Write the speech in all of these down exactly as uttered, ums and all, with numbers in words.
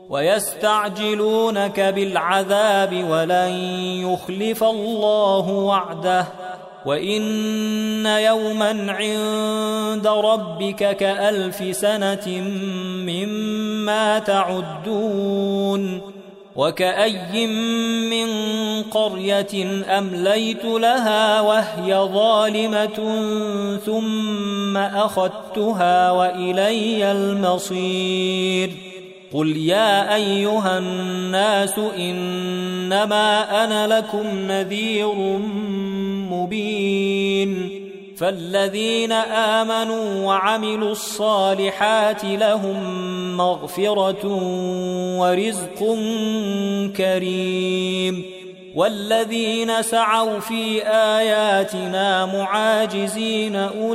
ويستعجلونك بالعذاب ولن يخلف الله وعده وإن يوما عند ربك كألف سنة مما تعدون وكأي من قرية أمليت لها وهي ظالمة ثم أخذتها وإلي المصير قل يا أيها الناس إنما أنا لكم نذير مبين فالذين آمنوا وعملوا الصالحات لهم مغفرة ورزق كريم والذين سعوا في آياتنا معاجزين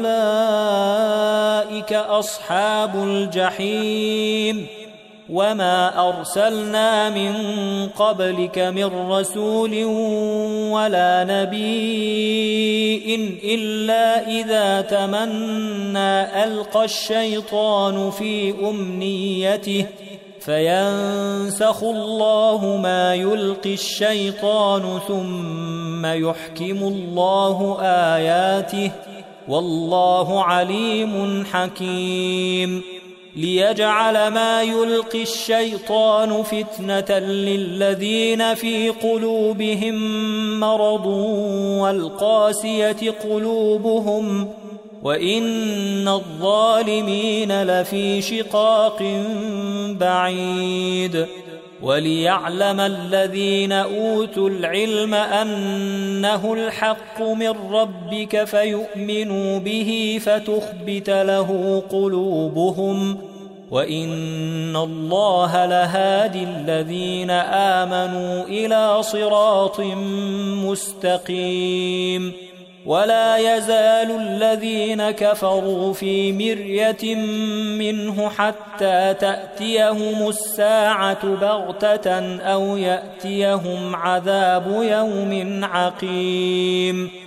أولئك أصحاب الجحيم وما أرسلنا من قبلك من رسول ولا نبي إلا إذا تمنى ألقى الشيطان في أمنيته فينسخ الله ما يلقي الشيطان ثم يحكم الله آياته والله عليم حكيم ليجعل ما يلقي الشيطان فتنة للذين في قلوبهم مرض والقاسية قلوبهم وإن الظالمين لفي شقاق بعيد وليعلم الذين أوتوا العلم أنه الحق من ربك فيؤمنوا به فتخبت له قلوبهم وإن الله لهادي الذين آمنوا إلى صراط مستقيم ولا يزال الذين كفروا في مرية منه حتى تأتيهم الساعة بغتة أو يأتيهم عذاب يوم عقيم